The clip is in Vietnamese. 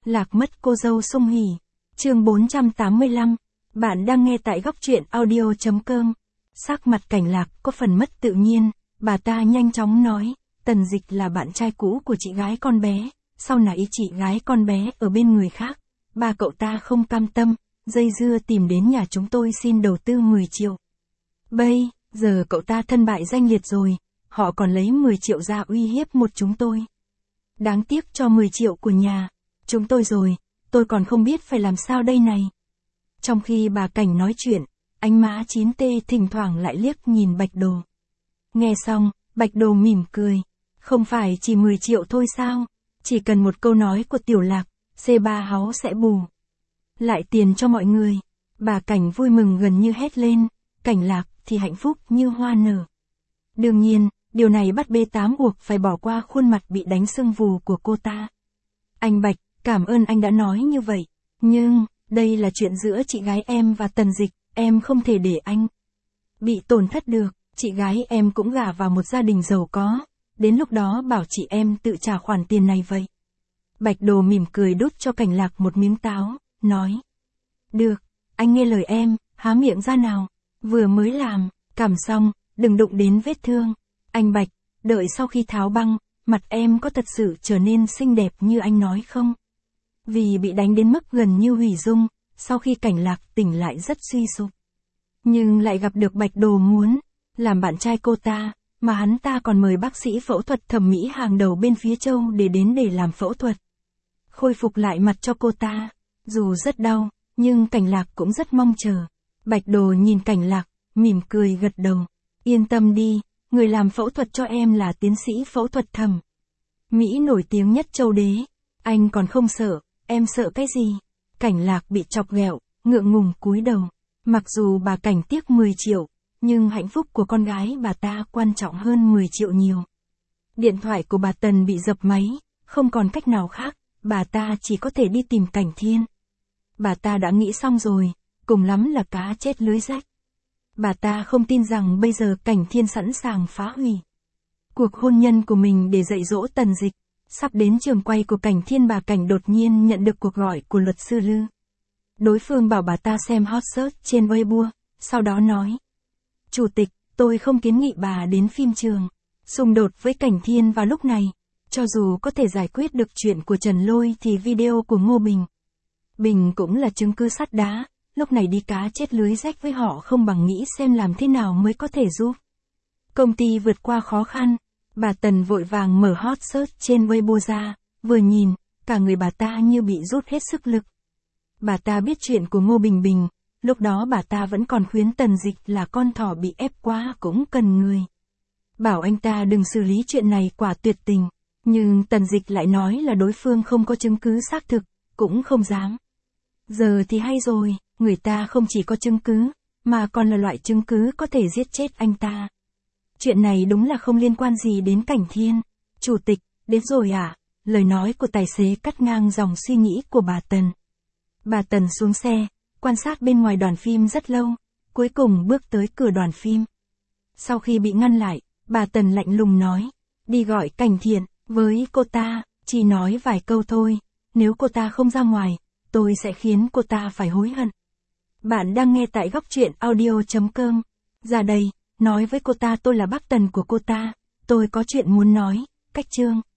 Lạc mất cô dâu sung hỉ. Chương 485. Bạn đang nghe tại góc truyện audio.com. Sắc mặt Cảnh Lạc có phần mất tự nhiên, bà ta nhanh chóng nói, Tần Dịch là bạn trai cũ của chị gái con bé, sau này chị gái con bé ở bên người khác, ba cậu ta không cam tâm, dây dưa tìm đến nhà chúng tôi xin đầu tư 10 triệu. Bây giờ cậu ta thân bại danh liệt rồi, họ còn lấy 10 triệu ra uy hiếp một chúng tôi. Đáng tiếc cho 10 triệu của nhà chúng tôi rồi, tôi còn không biết phải làm sao đây này. Trong khi bà Cảnh nói chuyện, ánh má 9T thỉnh thoảng lại liếc nhìn Bạch Đồ. Nghe xong, Bạch Đồ mỉm cười. Không phải chỉ 10 triệu thôi sao? Chỉ cần một câu nói của Tiểu Lạc, C3 Háu sẽ bù lại tiền cho mọi người. Bà Cảnh vui mừng gần như hét lên, Cảnh Lạc thì hạnh phúc như hoa nở. Đương nhiên, điều này bắt B8 buộc phải bỏ qua khuôn mặt bị đánh sưng vù của cô ta. Anh Bạch, cảm ơn anh đã nói như vậy, nhưng đây là chuyện giữa chị gái em và Tần Dịch, em không thể để anh bị tổn thất được. Chị gái em cũng gả vào một gia đình giàu có, đến lúc đó bảo chị em tự trả khoản tiền này vậy. Bạch Đồ mỉm cười đút cho Cảnh Lạc một miếng táo, nói. Được, anh nghe lời em, há miệng ra nào. Vừa mới làm, cảm xong, đừng đụng đến vết thương. Anh Bạch, đợi sau khi tháo băng, mặt em có thật sự trở nên xinh đẹp như anh nói không? Vì bị đánh đến mức gần như hủy dung, sau khi Cảnh Lạc tỉnh lại rất suy sụp. Nhưng lại gặp được Bạch Đồ muốn làm bạn trai cô ta, mà hắn ta còn mời bác sĩ phẫu thuật thẩm mỹ hàng đầu bên phía Châu để làm phẫu thuật. Khôi phục lại mặt cho cô ta. Dù rất đau, nhưng Cảnh Lạc cũng rất mong chờ. Bạch Đồ nhìn Cảnh Lạc, mỉm cười gật đầu. Yên tâm đi, người làm phẫu thuật cho em là tiến sĩ phẫu thuật thẩm mỹ nổi tiếng nhất Châu Đế. Anh còn không sợ, em sợ cái gì? Cảnh Lạc bị chọc ghẹo, ngượng ngùng cúi đầu. Mặc dù bà Cảnh tiếc 10 triệu, nhưng hạnh phúc của con gái bà ta quan trọng hơn 10 triệu nhiều. Điện thoại của bà Tần bị dập máy, không còn cách nào khác, bà ta chỉ có thể đi tìm Cảnh Thiên. Bà ta đã nghĩ xong rồi, cùng lắm là cá chết lưới rách. Bà ta không tin rằng bây giờ Cảnh Thiên sẵn sàng phá hủy cuộc hôn nhân của mình để dạy dỗ Tần Dịch. Sắp đến trường quay của Cảnh Thiên, bà Cảnh đột nhiên nhận được cuộc gọi của luật sư Lư. Đối phương bảo bà ta xem hot search trên Weibo, sau đó nói. Chủ tịch, tôi không kiến nghị bà đến phim trường. Xung đột với Cảnh Thiên vào lúc này. Cho dù có thể giải quyết được chuyện của Trần Lôi thì video của Ngô Bình cũng là chứng cứ sắt đá. Lúc này đi cá chết lưới rách với họ không bằng nghĩ xem làm thế nào mới có thể giúp công ty vượt qua khó khăn. Bà Tần vội vàng mở hot search trên Weibo ra, vừa nhìn, cả người bà ta như bị rút hết sức lực. Bà ta biết chuyện của Ngô Bình, lúc đó bà ta vẫn còn khuyến Tần Dịch là con thỏ bị ép quá cũng cần người bảo anh ta đừng xử lý chuyện này, quả tuyệt tình. Nhưng Tần Dịch lại nói là đối phương không có chứng cứ xác thực, cũng không dám. Giờ thì hay rồi, người ta không chỉ có chứng cứ, mà còn là loại chứng cứ có thể giết chết anh ta. Chuyện này đúng là không liên quan gì đến Cảnh Thiên. Chủ tịch, đến rồi à? Lời nói của tài xế cắt ngang dòng suy nghĩ của bà Tần. Bà Tần xuống xe, quan sát bên ngoài đoàn phim rất lâu, cuối cùng bước tới cửa đoàn phim. Sau khi bị ngăn lại, bà Tần lạnh lùng nói, đi gọi Cảnh Thiện với cô ta, chỉ nói vài câu thôi, nếu cô ta không ra ngoài, tôi sẽ khiến cô ta phải hối hận. Bạn đang nghe tại góc truyện audio.com. Ra đây, nói với cô ta tôi là bác Tần của cô ta, tôi có chuyện muốn nói. Cách chương.